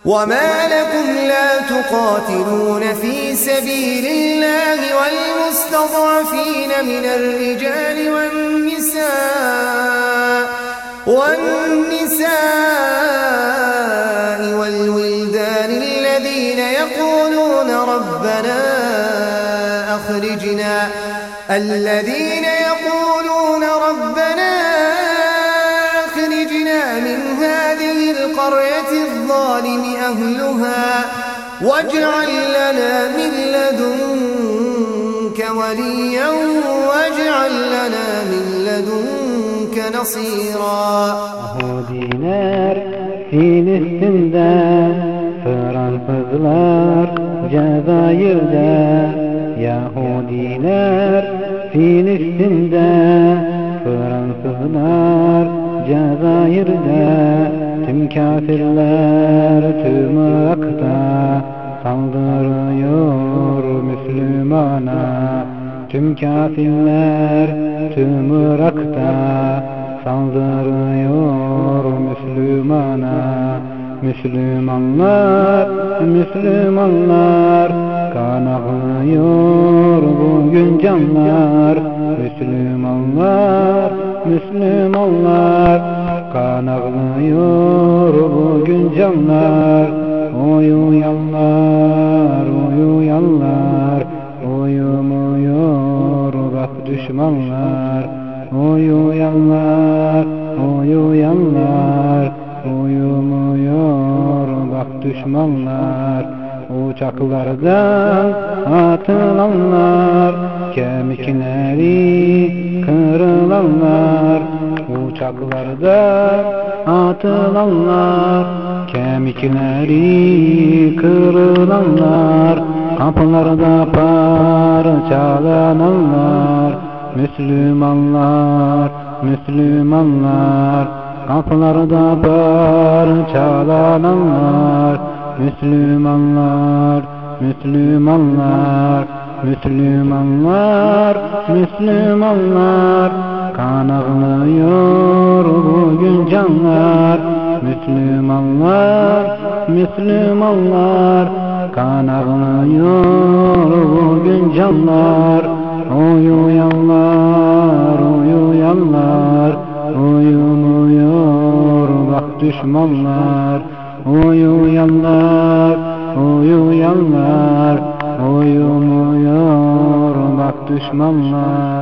وما لكم لا تقاتلون في سبيل الله والمستضعفين من الرجال والنساء والولدان الذين يقولون ربنا أخرجنا من هذه القرية الظالم أهلها واجعل لنا من لدنك وليا واجعل لنا من لدنك نصيرا. Yahudiler Filistin'de, Fransızlar Cezayir'de. Yahudiler Filistin'de, Fransızlar Cezayir'de. Tüm kafirler tüm Irak'ta saldırıyor Müslümana. Tüm kafirler tüm Irak'ta saldırıyor Müslümana. Müslümanlar kan ağlıyor bugün canlar. Müslümanlar kan ağlıyor bugün canlar. Uyuyanlar, uyumuyor bak düşmanlar. Uyuyanlar, uyumuyor bak düşmanlar. Uçaklardan atılanlar, kemikleri kırılanlar. Uçaklardan atılanlar, kemikleri kırılanlar. Kapılarda parçalananlar. Müslümanlar kapılarda parçalananlar. Müslümanlar kan ağlıyor bugün canlar. Müslümanlar kan ağlıyor bugün canlar. Uyuyanlar, uyumuyor bak düşmanlar. Uyuyanlar, uyumuyor bak düşmanlar.